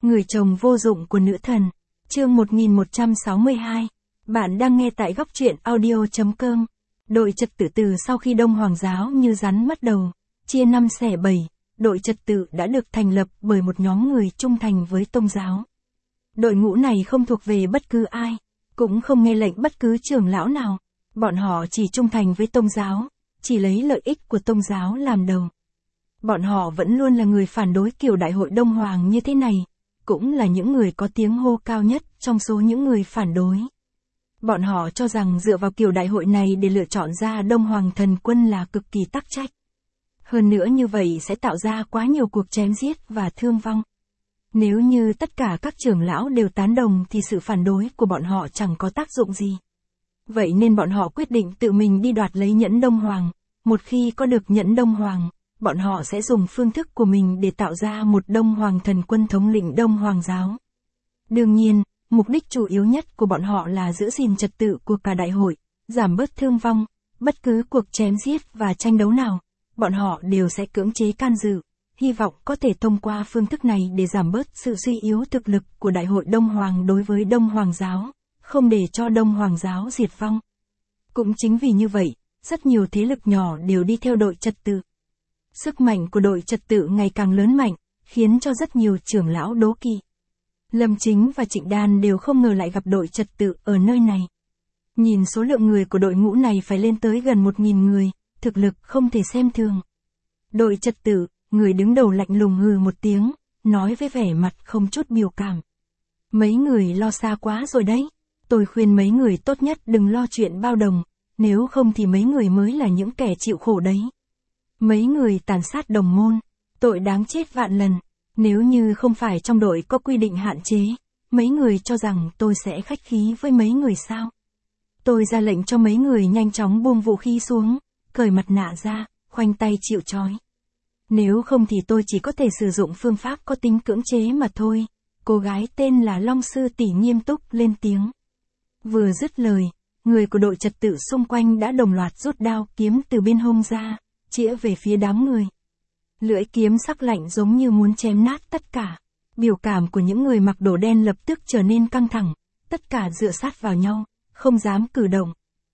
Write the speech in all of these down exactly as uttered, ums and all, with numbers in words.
Người chồng vô dụng của nữ thần. Chương một nghìn một trăm sáu mươi hai. Bạn đang nghe tại góc truyện audio.com. Đội trật tự từ sau khi Đông Hoàng giáo như rắn mất đầu, chia năm xẻ bảy, đội trật tự đã được thành lập bởi một nhóm người trung thành với Tông giáo. Đội ngũ này không thuộc về bất cứ ai, cũng không nghe lệnh bất cứ trưởng lão nào. Bọn họ chỉ trung thành với Tông giáo, chỉ lấy lợi ích của Tông giáo làm đầu. Bọn họ vẫn luôn là người phản đối kiểu đại hội Đông Hoàng như thế này, cũng là những người có tiếng hô cao nhất trong số những người phản đối. Bọn họ cho rằng dựa vào kiểu đại hội này để lựa chọn ra Đông Hoàng thần quân là cực kỳ tắc trách. Hơn nữa như vậy sẽ tạo ra quá nhiều cuộc chém giết và thương vong. Nếu như tất cả các trưởng lão đều tán đồng thì sự phản đối của bọn họ chẳng có tác dụng gì. Vậy nên bọn họ quyết định tự mình đi đoạt lấy nhẫn Đông Hoàng. Một khi có được nhẫn Đông Hoàng, bọn họ sẽ dùng phương thức của mình để tạo ra một Đông Hoàng thần quân thống lĩnh Đông Hoàng giáo. Đương nhiên, mục đích chủ yếu nhất của bọn họ là giữ gìn trật tự của cả đại hội, giảm bớt thương vong, bất cứ cuộc chém giết và tranh đấu nào, bọn họ đều sẽ cưỡng chế can dự, hy vọng có thể thông qua phương thức này để giảm bớt sự suy yếu thực lực của đại hội Đông Hoàng đối với Đông Hoàng giáo, không để cho Đông Hoàng giáo diệt vong. Cũng chính vì như vậy, rất nhiều thế lực nhỏ đều đi theo đội trật tự. Sức mạnh của đội trật tự ngày càng lớn mạnh, khiến cho rất nhiều trưởng lão đố kỵ. Lâm Chính và Trịnh Đan đều không ngờ lại gặp đội trật tự ở nơi này. Nhìn số lượng người của đội ngũ này phải lên tới gần một nghìn người, thực lực không thể xem thường. Đội trật tự, người đứng đầu lạnh lùng hừ một tiếng, nói với vẻ mặt không chút biểu cảm. Mấy người lo xa quá rồi đấy, tôi khuyên mấy người tốt nhất đừng lo chuyện bao đồng, nếu không thì mấy người mới là những kẻ chịu khổ đấy. Mấy người tàn sát đồng môn, tội đáng chết vạn lần, nếu như không phải trong đội có quy định hạn chế, mấy người cho rằng tôi sẽ khách khí với mấy người sao? Tôi ra lệnh cho mấy người nhanh chóng buông vũ khí xuống, cởi mặt nạ ra, khoanh tay chịu trói. Nếu không thì tôi chỉ có thể sử dụng phương pháp có tính cưỡng chế mà thôi. Cô gái tên là Long Sư Tỷ nghiêm túc lên tiếng. Vừa dứt lời, người của đội trật tự xung quanh đã đồng loạt rút đao kiếm từ bên hông ra, chĩa về phía đám người. Lưỡi kiếm sắc lạnh giống như muốn chém nát tất cả. Biểu cảm của những người mặc đồ đen lập tức trở nên căng thẳng, tất cả dựa sát vào nhau, không dám cử động.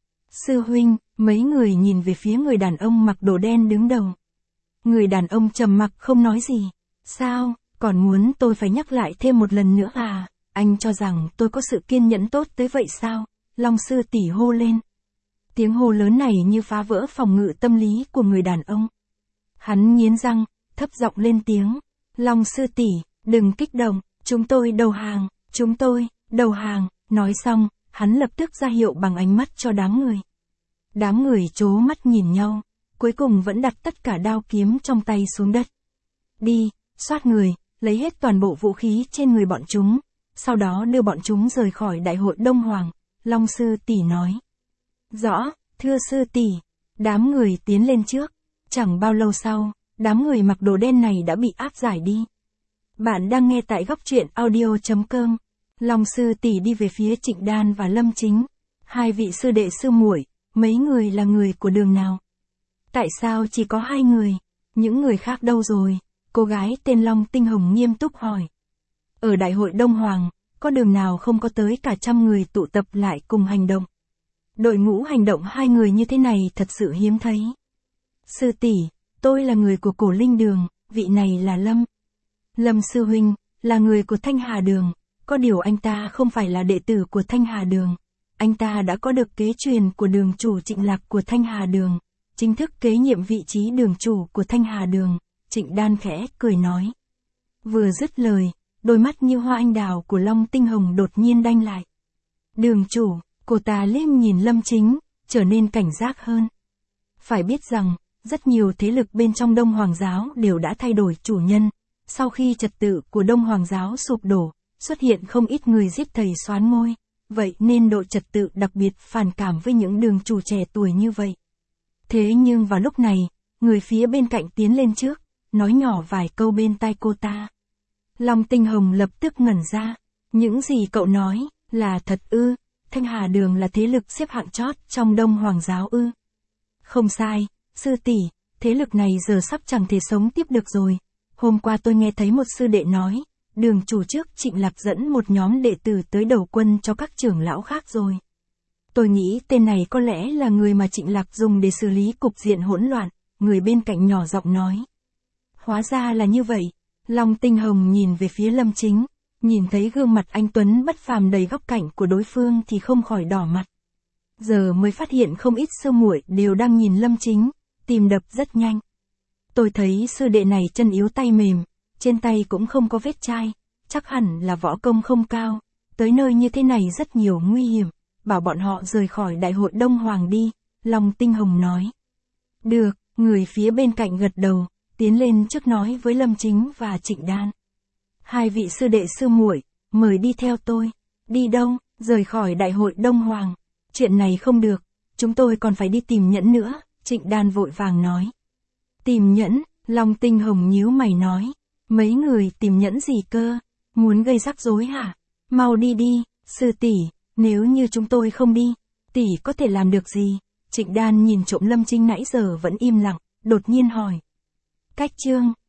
Sư huynh, mấy người nhìn về phía người đàn ông mặc đồ đen đứng đầu. Người đàn ông trầm mặc không nói gì. Sao, còn muốn tôi phải nhắc lại thêm một lần nữa à? Anh cho rằng tôi có sự kiên nhẫn tốt tới vậy sao? Long Sư Tỷ hô lên. Tiếng hô lớn này như phá vỡ phòng ngự tâm lý của người đàn ông. Hắn nghiến răng, thấp giọng lên tiếng. Long Sư Tỷ, đừng kích động, chúng tôi đầu hàng, chúng tôi, đầu hàng. Nói xong, hắn lập tức ra hiệu bằng ánh mắt cho đám người. Đám người trố mắt nhìn nhau, cuối cùng vẫn đặt tất cả đao kiếm trong tay xuống đất. Đi, soát người, lấy hết toàn bộ vũ khí trên người bọn chúng, sau đó đưa bọn chúng rời khỏi đại hội Đông Hoàng, Long Sư Tỷ nói. Rõ, thưa Sư Tỷ. Đám người tiến lên trước. Chẳng bao lâu sau, đám người mặc đồ đen này đã bị áp giải đi. Bạn đang nghe tại góc truyện audio.com. Long Sư Tỷ đi về phía Trịnh Đan và Lâm Chính. Hai vị sư đệ sư muội, mấy người là người của đường nào? Tại sao chỉ có hai người? Những người khác đâu rồi? Cô gái tên Long Tinh Hồng nghiêm túc hỏi. Ở đại hội Đông Hoàng, có đường nào không có tới cả trăm người tụ tập lại cùng hành động? Đội ngũ hành động hai người như thế này thật sự hiếm thấy. Sư tỷ, tôi là người của Cổ Linh Đường, vị này là Lâm. Lâm sư huynh, là người của Thanh Hà Đường, có điều anh ta không phải là đệ tử của Thanh Hà Đường. Anh ta đã có được kế truyền của đường chủ Trịnh Lạc của Thanh Hà Đường, chính thức kế nhiệm vị trí đường chủ của Thanh Hà Đường, Trịnh Đan khẽ cười nói. Vừa dứt lời, đôi mắt như hoa anh đào của Long Tinh Hồng đột nhiên đanh lại. Đường chủ, cô ta liếc nhìn Lâm Chính, trở nên cảnh giác hơn. Phải biết rằng, rất nhiều thế lực bên trong Đông Hoàng giáo đều đã thay đổi chủ nhân. Sau khi trật tự của Đông Hoàng giáo sụp đổ, xuất hiện không ít người giết thầy soán ngôi. Vậy nên đội trật tự đặc biệt phản cảm với những đường chủ trẻ tuổi như vậy. Thế nhưng vào lúc này, người phía bên cạnh tiến lên trước, nói nhỏ vài câu bên tai cô ta. Long Tinh Hồng lập tức ngẩn ra. Những gì cậu nói, là thật ư? Thanh Hà Đường là thế lực xếp hạng chót trong Đông Hoàng giáo ư? Không sai, sư tỷ, thế lực này giờ sắp chẳng thể sống tiếp được rồi. Hôm qua tôi nghe thấy một sư đệ nói, Đường chủ trước Trịnh Lạc dẫn một nhóm đệ tử tới đầu quân cho các trưởng lão khác rồi. Tôi nghĩ tên này có lẽ là người mà Trịnh Lạc dùng để xử lý cục diện hỗn loạn, người bên cạnh nhỏ giọng nói. Hóa ra là như vậy. Long Tinh Hồng nhìn về phía Lâm Chính, nhìn thấy gương mặt anh tuấn bất phàm đầy góc cạnh của đối phương thì không khỏi đỏ mặt. Giờ mới phát hiện không ít sư muội đều đang nhìn Lâm Chính, tim đập rất nhanh. Tôi thấy sư đệ này chân yếu tay mềm, trên tay cũng không có vết chai, chắc hẳn là võ công không cao, tới nơi như thế này rất nhiều nguy hiểm, bảo bọn họ rời khỏi đại hội Đông Hoàng đi, Long Tinh Hồng nói. Được, người phía bên cạnh gật đầu, tiến lên trước nói với Lâm Chính và Trịnh Đan. Hai vị sư đệ sư muội, mời đi theo tôi. Đi đâu? Rời khỏi đại hội Đông Hoàng. Chuyện này không được, chúng tôi còn phải đi tìm nhẫn nữa, Trịnh Đan vội vàng nói. Tìm nhẫn, Long Tinh Hồng nhíu mày nói. Mấy người tìm nhẫn gì cơ? Muốn gây rắc rối hả? Mau đi đi, sư tỷ, nếu như chúng tôi không đi, tỷ có thể làm được gì? Trịnh Đan nhìn trộm Lâm Chính nãy giờ vẫn im lặng, đột nhiên hỏi. Cách chương